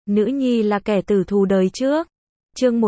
Nữ nhi là kẻ tử thù đời trước. Chương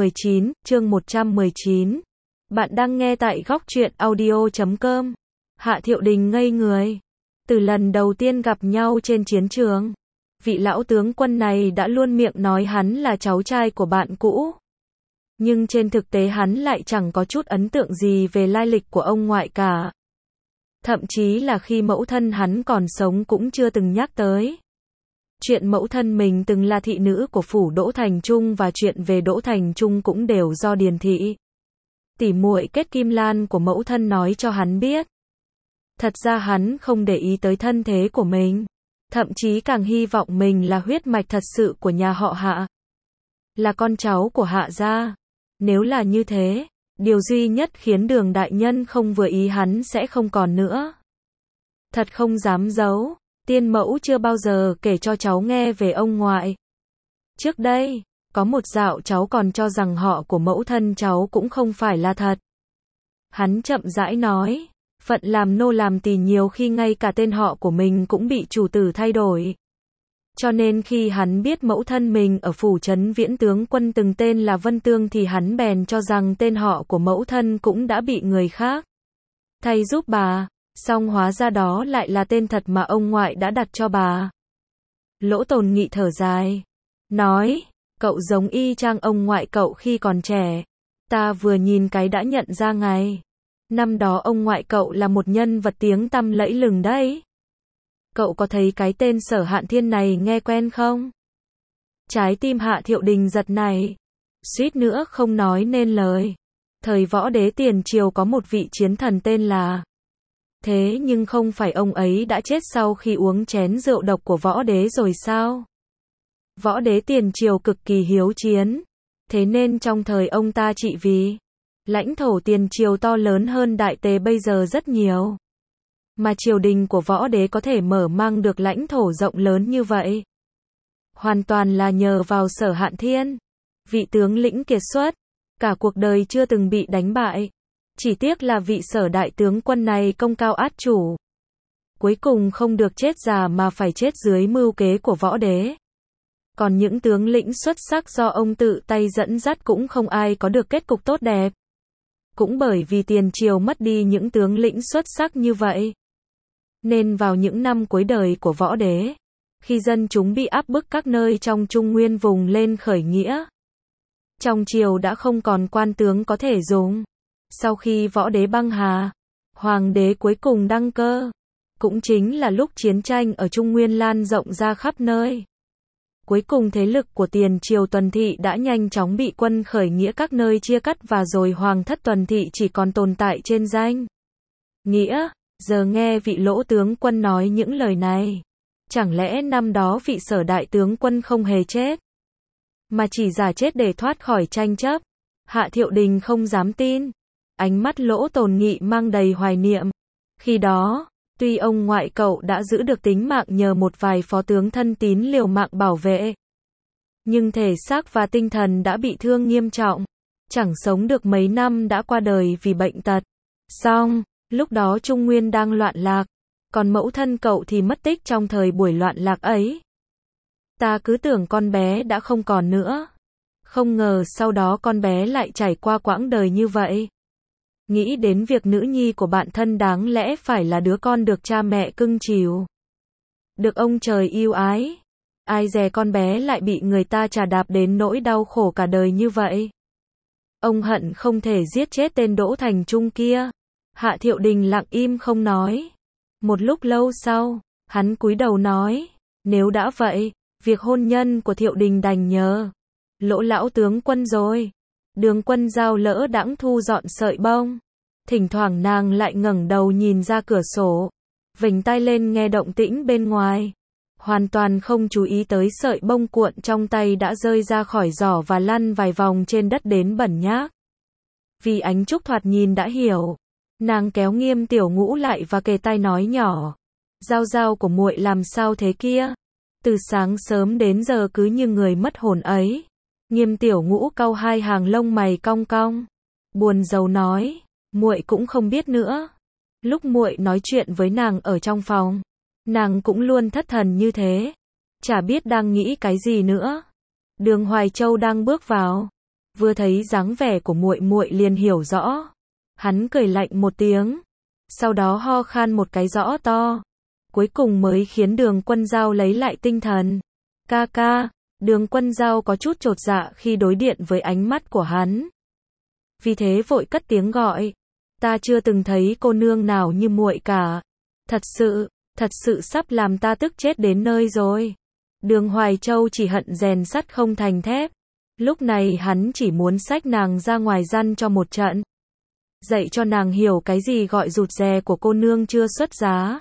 119. Bạn đang nghe tại góc truyện audio.com. Hạ Thiệu Đình ngây người. Từ lần đầu tiên gặp nhau trên chiến trường, vị lão tướng quân này đã luôn miệng nói hắn là cháu trai của bạn cũ. Nhưng trên thực tế hắn lại chẳng có chút ấn tượng gì về lai lịch của ông ngoại cả. Thậm chí là khi mẫu thân hắn còn sống cũng chưa từng nhắc tới. Chuyện mẫu thân mình từng là thị nữ của phủ Đỗ Thành Trung và chuyện về Đỗ Thành Trung cũng đều do Điền thị, tỉ muội kết kim lan của mẫu thân nói cho hắn biết. Thật ra hắn không để ý tới thân thế của mình, thậm chí càng hy vọng mình là huyết mạch thật sự của nhà họ Hạ, là con cháu của Hạ gia. Nếu là như thế, điều duy nhất khiến Đường đại nhân không vừa ý hắn sẽ không còn nữa. Thật không dám giấu, tiên mẫu chưa bao giờ kể cho cháu nghe về ông ngoại. Trước đây, có một dạo cháu còn cho rằng họ của mẫu thân cháu cũng không phải là thật. Hắn chậm rãi nói, phận làm nô làm tỳ nhiều khi ngay cả tên họ của mình cũng bị chủ tử thay đổi. Cho nên khi hắn biết mẫu thân mình ở phủ trấn Viễn tướng quân từng tên là Vân Tương thì hắn bèn cho rằng tên họ của mẫu thân cũng đã bị người khác thay giúp bà, song hóa ra đó lại là tên thật mà ông ngoại đã đặt cho bà. Lỗ Tồn Nghị thở dài, nói, cậu giống y chang ông ngoại cậu khi còn trẻ. Ta vừa nhìn cái đã nhận ra ngay. Năm đó ông ngoại cậu là một nhân vật tiếng tăm lẫy lừng đấy. Cậu có thấy cái tên Sở Hạn Thiên này nghe quen không? Trái tim Hạ Thiệu Đình giật này, suýt nữa không nói nên lời. Thời võ đế tiền triều có một vị chiến thần tên là... Thế nhưng không phải ông ấy đã chết sau khi uống chén rượu độc của võ đế rồi sao? Võ đế tiền triều cực kỳ hiếu chiến, thế nên trong thời ông ta trị vì lãnh thổ tiền triều to lớn hơn đại tề bây giờ rất nhiều. Mà triều đình của võ đế có thể mở mang được lãnh thổ rộng lớn như vậy, hoàn toàn là nhờ vào Sở Hạn Thiên, vị tướng lĩnh kiệt xuất, cả cuộc đời chưa từng bị đánh bại. Chỉ tiếc là vị Sở đại tướng quân này công cao át chủ, cuối cùng không được chết già mà phải chết dưới mưu kế của võ đế. Còn những tướng lĩnh xuất sắc do ông tự tay dẫn dắt cũng không ai có được kết cục tốt đẹp. Cũng bởi vì tiền triều mất đi những tướng lĩnh xuất sắc như vậy, nên vào những năm cuối đời của võ đế, khi dân chúng bị áp bức các nơi trong Trung Nguyên vùng lên khởi nghĩa, trong triều đã không còn quan tướng có thể dùng. Sau khi võ đế băng hà, hoàng đế cuối cùng đăng cơ, cũng chính là lúc chiến tranh ở Trung Nguyên lan rộng ra khắp nơi. Cuối cùng thế lực của tiền triều Tuần thị đã nhanh chóng bị quân khởi nghĩa các nơi chia cắt và rồi hoàng thất Tuần thị chỉ còn tồn tại trên danh nghĩa. Giờ nghe vị Lỗ tướng quân nói những lời này, chẳng lẽ năm đó vị Sở đại tướng quân không hề chết, mà chỉ giả chết để thoát khỏi tranh chấp? Hạ Thiệu Đình không dám tin. Ánh mắt Lỗ Tồn Nghị mang đầy hoài niệm. Khi đó, tuy ông ngoại cậu đã giữ được tính mạng nhờ một vài phó tướng thân tín liều mạng bảo vệ, nhưng thể xác và tinh thần đã bị thương nghiêm trọng, chẳng sống được mấy năm đã qua đời vì bệnh tật. Song, lúc đó Trung Nguyên đang loạn lạc, còn mẫu thân cậu thì mất tích trong thời buổi loạn lạc ấy. Ta cứ tưởng con bé đã không còn nữa, không ngờ sau đó con bé lại trải qua quãng đời như vậy. Nghĩ đến việc nữ nhi của bạn thân đáng lẽ phải là đứa con được cha mẹ cưng chiều, được ông trời yêu ái, ai dè con bé lại bị người ta trà đạp đến nỗi đau khổ cả đời như vậy. Ông hận không thể giết chết tên Đỗ Thành Trung kia. Hạ Thiệu Đình lặng im không nói. Một lúc lâu sau, hắn cúi đầu nói, nếu đã vậy, việc hôn nhân của Thiệu Đình đành nhờ Lỗ lão tướng quân rồi. Đường Quân Giao lỡ đãng thu dọn sợi bông. Thỉnh thoảng nàng lại ngẩng đầu nhìn ra cửa sổ, vểnh tai lên nghe động tĩnh bên ngoài, hoàn toàn không chú ý tới sợi bông cuộn trong tay đã rơi ra khỏi giỏ và lăn vài vòng trên đất đến bẩn nhác. Vì Ánh Trúc thoạt nhìn đã hiểu, nàng kéo Nghiêm Tiểu Ngũ lại và kề tai nói nhỏ, Giao Giao của muội làm sao thế kia? Từ sáng sớm đến giờ cứ như người mất hồn ấy. Nghiêm Tiểu Ngũ cau hai hàng lông mày cong cong, buồn rầu nói, muội cũng không biết nữa. Lúc muội nói chuyện với nàng ở trong phòng, nàng cũng luôn thất thần như thế. chả biết đang nghĩ cái gì nữa. Đường Hoài Châu đang bước vào, vừa thấy dáng vẻ của muội muội liền hiểu rõ. Hắn cười lạnh một tiếng, sau đó ho khan một cái rõ to, cuối cùng mới khiến Đường Quân Dao lấy lại tinh thần. Ca ca, Đường Quân Dao có chút chột dạ khi đối diện với ánh mắt của hắn. Vì thế vội cất tiếng gọi, ta chưa từng thấy cô nương nào như muội cả. Thật sự sắp làm ta tức chết đến nơi rồi. Đường Hoài Châu chỉ hận rèn sắt không thành thép. Lúc này hắn chỉ muốn xách nàng ra ngoài răn cho một trận. Dạy cho nàng hiểu cái gì gọi rụt rè của cô nương chưa xuất giá.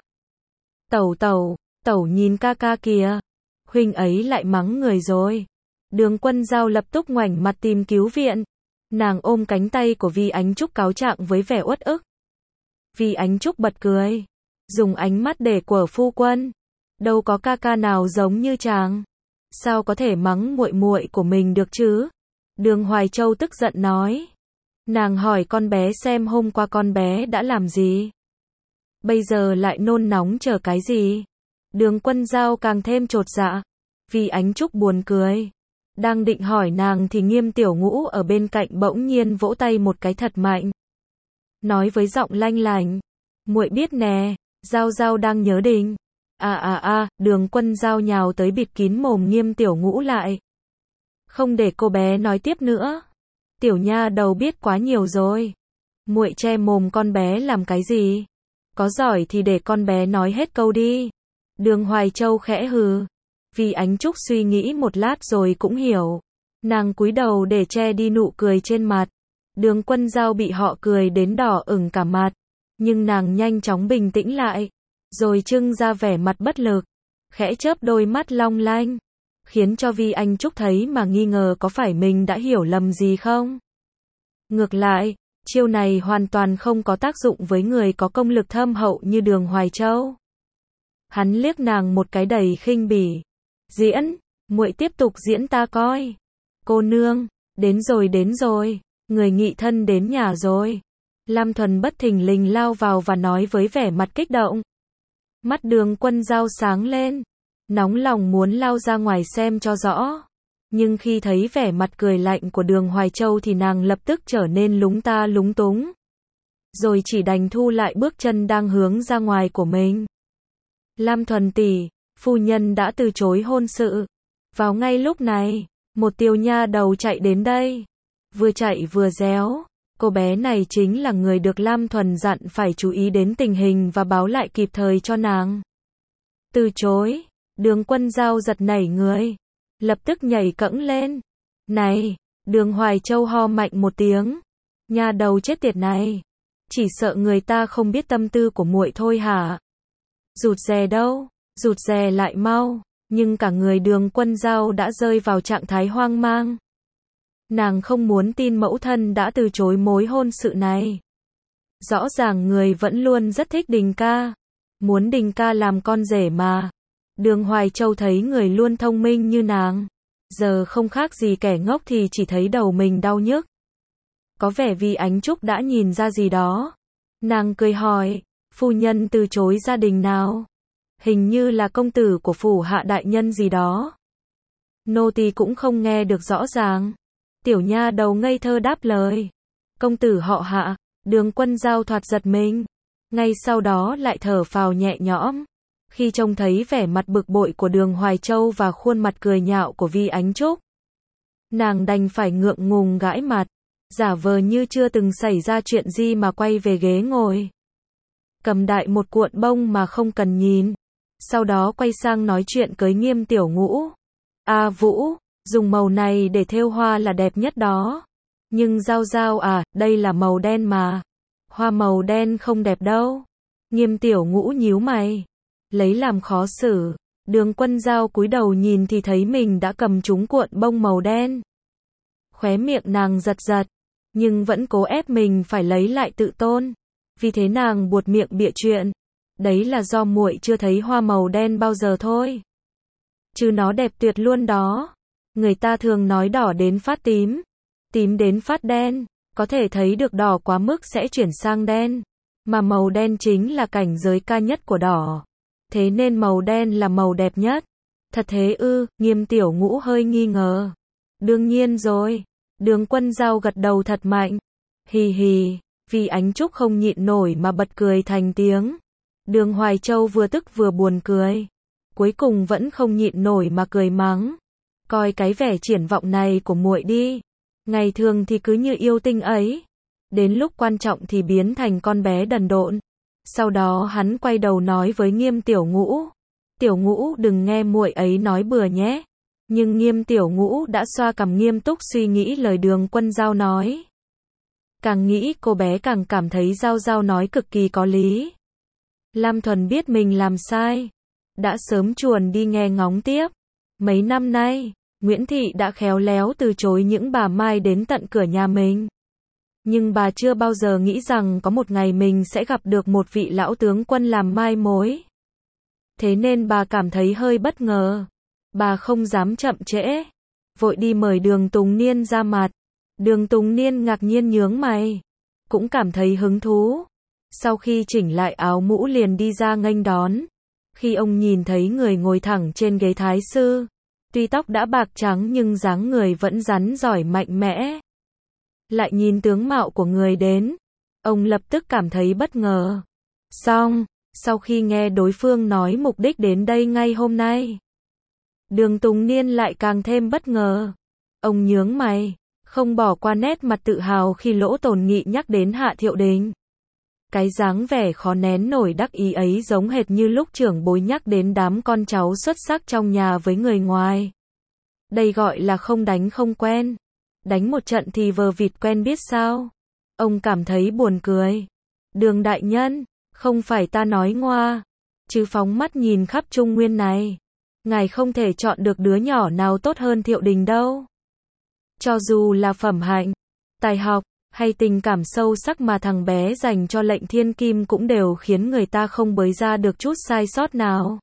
Tẩu nhìn ca ca kìa. Huynh ấy lại mắng người rồi. Đường Quân Dao lập tức ngoảnh mặt tìm cứu viện. Nàng ôm cánh tay của Vi Ánh Trúc cáo trạng với vẻ uất ức. Vi Ánh Trúc bật cười, dùng ánh mắt để quở phu quân. Đâu có ca ca nào giống như chàng. Sao có thể mắng muội muội của mình được chứ? Đường Hoài Châu tức giận nói. Nàng hỏi con bé xem hôm qua con bé đã làm gì. Bây giờ lại nôn nóng chờ cái gì? Đường Quân Dao càng thêm chột dạ. Vi Ánh Trúc buồn cười. Đang định hỏi nàng thì Nghiêm Tiểu Ngũ ở bên cạnh bỗng nhiên vỗ tay một cái thật mạnh. Nói với giọng lanh lành. Muội biết nè, Dao Dao đang nhớ Đình. Đường Quân Dao nhào tới bịt kín mồm Nghiêm Tiểu Ngũ lại. Không để cô bé nói tiếp nữa. Tiểu nha đầu biết quá nhiều rồi. Muội che mồm con bé làm cái gì? Có giỏi thì để con bé nói hết câu đi. Đường Hoài Châu khẽ hừ. Vi Ánh Trúc suy nghĩ một lát rồi cũng hiểu. Nàng cúi đầu để che đi nụ cười trên mặt. Đường Quân Dao bị họ cười đến đỏ ửng cả mặt. Nhưng nàng nhanh chóng bình tĩnh lại. Rồi trưng ra vẻ mặt bất lực. Khẽ chớp đôi mắt long lanh. Khiến cho Vi Ánh Trúc thấy mà nghi ngờ có phải mình đã hiểu lầm gì không. Ngược lại, chiêu này hoàn toàn không có tác dụng với người có công lực thâm hậu như Đường Hoài Châu. Hắn liếc nàng một cái đầy khinh bỉ. Diễn, muội tiếp tục diễn ta coi. Cô nương, đến rồi, người nghị thân đến nhà rồi. Lam Thuần bất thình lình lao vào và nói với vẻ mặt kích động. Mắt Đường Quân Dao sáng lên, nóng lòng muốn lao ra ngoài xem cho rõ. Nhưng khi thấy vẻ mặt cười lạnh của Đường Hoài Châu thì nàng lập tức trở nên lúng ta lúng túng. Rồi chỉ đành thu lại bước chân đang hướng ra ngoài của mình. Lam Thuần tỷ, phu nhân đã từ chối hôn sự. Vào ngay lúc này, một tiểu nha đầu chạy đến đây. Vừa chạy vừa réo. Cô bé này chính là người được Lam Thuần dặn phải chú ý đến tình hình và báo lại kịp thời cho nàng. Từ chối. Đường Quân Dao giật nảy người. Lập tức nhảy cẫng lên. Này, Đường Hoài Châu ho mạnh một tiếng. Nha đầu chết tiệt này. Chỉ sợ người ta không biết tâm tư của muội thôi hả? Rụt rè đâu? Rụt rè lại mau. Nhưng cả người Đường Quân Dao đã rơi vào trạng thái hoang mang. Nàng không muốn tin mẫu thân đã từ chối mối hôn sự này. Rõ ràng người vẫn luôn rất thích Đình ca. Muốn Đình ca làm con rể mà. Đường Hoài Châu thấy người luôn thông minh như nàng. Giờ không khác gì kẻ ngốc thì chỉ thấy đầu mình đau nhức. Có vẻ Vi Ánh Trúc đã nhìn ra gì đó. Nàng cười hỏi, phu nhân từ chối gia đình nào? Hình như là công tử của phủ hạ đại nhân gì đó. Nô tỳ cũng không nghe được rõ ràng. Tiểu nha đầu ngây thơ đáp lời. Công tử họ Hạ. Đường Quân Dao thoạt giật mình. Ngay sau đó lại thở phào nhẹ nhõm. Khi trông thấy vẻ mặt bực bội của Đường Hoài Châu và khuôn mặt cười nhạo của Vi Ánh Trúc. Nàng đành phải ngượng ngùng gãi mặt. Giả vờ như chưa từng xảy ra chuyện gì mà quay về ghế ngồi. Cầm đại một cuộn bông mà không cần nhìn. Sau đó quay sang nói chuyện với Nghiêm Tiểu Ngũ. Vũ, dùng màu này để thêu hoa là đẹp nhất đó. Nhưng Dao Dao đây là màu đen mà. Hoa màu đen không đẹp đâu. Nghiêm Tiểu Ngũ nhíu mày. Lấy làm khó xử. Đường Quân Dao cúi đầu nhìn thì thấy mình đã cầm trúng cuộn bông màu đen. Khóe miệng nàng giật giật. Nhưng vẫn cố ép mình phải lấy lại tự tôn. Vì thế nàng buột miệng bịa chuyện. Đấy là do muội chưa thấy hoa màu đen bao giờ thôi. Chứ nó đẹp tuyệt luôn đó. Người ta thường nói đỏ đến phát tím. Tím đến phát đen. Có thể thấy được đỏ quá mức sẽ chuyển sang đen. Mà màu đen chính là cảnh giới cao nhất của đỏ. Thế nên màu đen là màu đẹp nhất. Thật thế ư? Nghiêm Tiểu Ngũ hơi nghi ngờ. Đương nhiên rồi. Đường Quân Dao gật đầu thật mạnh. Hì hì, vì Ánh Trúc không nhịn nổi mà bật cười thành tiếng. Đường Hoài Châu vừa tức vừa buồn cười. Cuối cùng vẫn không nhịn nổi mà cười mắng. Coi cái vẻ triển vọng này của muội đi. Ngày thường thì cứ như yêu tinh ấy. Đến lúc quan trọng thì biến thành con bé đần độn. Sau đó hắn quay đầu nói với Nghiêm Tiểu Ngũ. Tiểu Ngũ đừng nghe muội ấy nói bừa nhé. Nhưng Nghiêm Tiểu Ngũ đã xoa cằm nghiêm túc suy nghĩ lời Đường Quân Dao nói. Càng nghĩ cô bé càng cảm thấy Dao Dao nói cực kỳ có lý. Lam Thuần biết mình làm sai. Đã sớm chuồn đi nghe ngóng tiếp. Mấy năm nay, Nguyễn Thị đã khéo léo từ chối những bà Mai đến tận cửa nhà mình. Nhưng bà chưa bao giờ nghĩ rằng có một ngày mình sẽ gặp được một vị lão tướng quân làm mai mối. Thế nên bà cảm thấy hơi bất ngờ. Bà không dám chậm trễ. Vội đi mời Đường Tùng Niên ra mặt. Đường Tùng Niên ngạc nhiên nhướng mày. Cũng cảm thấy hứng thú. Sau khi chỉnh lại áo mũ liền đi ra nghênh đón. Khi ông nhìn thấy người ngồi thẳng trên ghế thái sư. Tuy tóc đã bạc trắng nhưng dáng người vẫn rắn giỏi mạnh mẽ. Lại nhìn tướng mạo của người đến. Ông lập tức cảm thấy bất ngờ. Xong, sau khi nghe đối phương nói mục đích đến đây ngay hôm nay. Đường Tùng Niên lại càng thêm bất ngờ. Ông nhướng mày, không bỏ qua nét mặt tự hào khi Lỗ Tồn Nghị nhắc đến Hạ Thiệu Đình. Cái dáng vẻ khó nén nổi đắc ý ấy giống hệt như lúc trưởng bối nhắc đến đám con cháu xuất sắc trong nhà với người ngoài. Đây gọi là không đánh không quen. Đánh một trận thì vờ vịt quen biết sao. Ông cảm thấy buồn cười. Đường đại nhân, không phải ta nói ngoa. Chứ phóng mắt nhìn khắp Trung Nguyên này. Ngài không thể chọn được đứa nhỏ nào tốt hơn Thiệu Đình đâu. Cho dù là phẩm hạnh, tài học, hay tình cảm sâu sắc mà thằng bé dành cho Lệnh Thiên Kim cũng đều khiến người ta không bới ra được chút sai sót nào.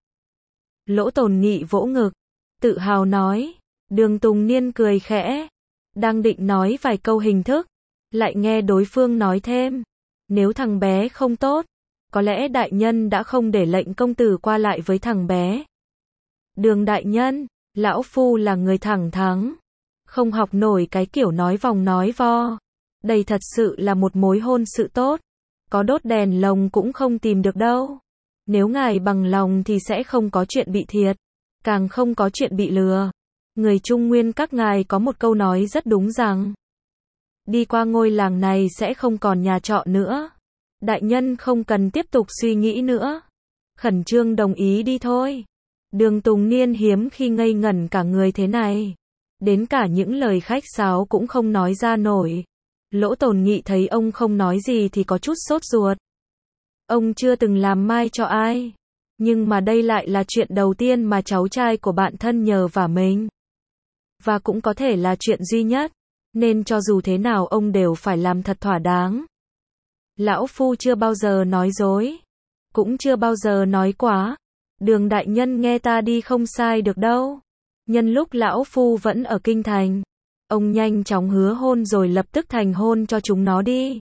Lỗ Tồn Nghị vỗ ngực, tự hào nói. Đường Tùng Niên cười khẽ. Đang định nói vài câu hình thức, lại nghe đối phương nói thêm. Nếu thằng bé không tốt, có lẽ đại nhân đã không để Lệnh công tử qua lại với thằng bé. Đường đại nhân, lão phu là người thẳng thắn. Không học nổi cái kiểu nói vòng nói vo. Đây thật sự là một mối hôn sự tốt. Có đốt đèn lồng cũng không tìm được đâu. Nếu ngài bằng lòng thì sẽ không có chuyện bị thiệt. Càng không có chuyện bị lừa. Người Trung Nguyên các ngài có một câu nói rất đúng rằng. Đi qua ngôi làng này sẽ không còn nhà trọ nữa. Đại nhân không cần tiếp tục suy nghĩ nữa. Khẩn trương đồng ý đi thôi. Đường Tùng Niên hiếm khi ngây ngẩn cả người thế này. Đến cả những lời khách sáo cũng không nói ra nổi. Lỗ Tồn Nghị thấy ông không nói gì thì có chút sốt ruột. Ông chưa từng làm mai cho ai. Nhưng mà đây lại là chuyện đầu tiên mà cháu trai của bạn thân nhờ vả mình. Và cũng có thể là chuyện duy nhất. Nên cho dù thế nào ông đều phải làm thật thỏa đáng. Lão phu chưa bao giờ nói dối. Cũng chưa bao giờ nói quá. Đường đại nhân nghe ta đi không sai được đâu. Nhân lúc lão phu vẫn ở kinh thành. Ông nhanh chóng hứa hôn rồi lập tức thành hôn cho chúng nó đi.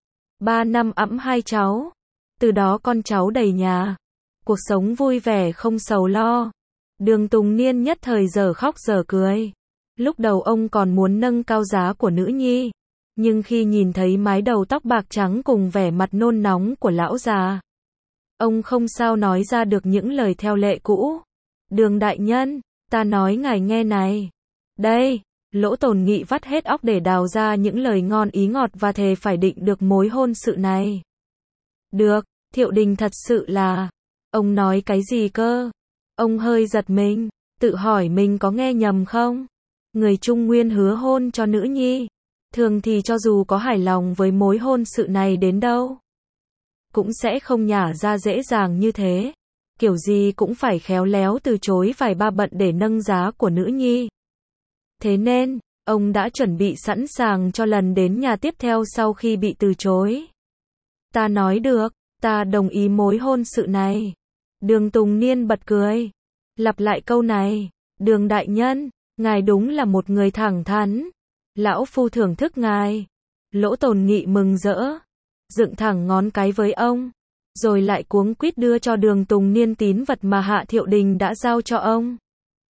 3 năm ẵm 2 cháu. Từ đó con cháu đầy nhà. Cuộc sống vui vẻ không sầu lo. Đường Tùng Niên nhất thời giờ khóc giờ cười. Lúc đầu ông còn muốn nâng cao giá của nữ nhi. Nhưng khi nhìn thấy mái đầu tóc bạc trắng cùng vẻ mặt nôn nóng của lão già. Ông không sao nói ra được những lời theo lệ cũ. Đường đại nhân, ta nói ngài nghe này. Đây, Lỗ Tồn Nghị vắt hết óc để đào ra những lời ngon ý ngọt và thề phải định được mối hôn sự này. Được, Thiệu Đình thật sự là. Ông nói cái gì cơ? Ông hơi giật mình, tự hỏi mình có nghe nhầm không? Người Trung Nguyên hứa hôn cho nữ nhi. Thường thì cho dù có hài lòng với mối hôn sự này đến đâu, cũng sẽ không nhả ra dễ dàng như thế. Kiểu gì cũng phải khéo léo từ chối vài ba bận để nâng giá của nữ nhi. Thế nên, ông đã chuẩn bị sẵn sàng cho lần đến nhà tiếp theo sau khi bị từ chối. Ta nói được, ta đồng ý mối hôn sự này. Đường Tùng Niên bật cười. Lặp lại câu này. Đường đại nhân, ngài đúng là một người thẳng thắn. Lão phu thưởng thức ngài. Lỗ Tồn Nghị mừng rỡ. Dựng thẳng ngón cái với ông. Rồi lại cuống quýt đưa cho Đường Tùng Niên tín vật mà Hạ Thiệu Đình đã giao cho ông.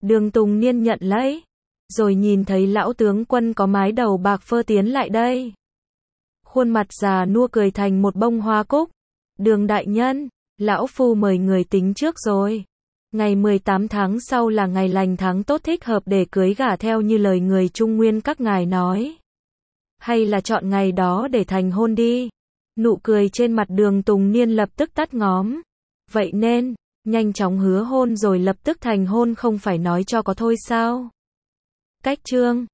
Đường Tùng Niên nhận lấy, rồi nhìn thấy lão tướng quân có mái đầu bạc phơ tiến lại đây. Khuôn mặt già nua cười thành một bông hoa cúc. Đường đại nhân, lão phu mời người tính trước rồi. Ngày 18 tháng sau là ngày lành tháng tốt thích hợp để cưới gả theo như lời người Trung Nguyên các ngài nói. Hay là chọn ngày đó để thành hôn đi. Nụ cười trên mặt Đường Tùng Niên lập tức tắt ngóm. Vậy nên, nhanh chóng hứa hôn rồi lập tức thành hôn không phải nói cho có thôi sao? Cách chương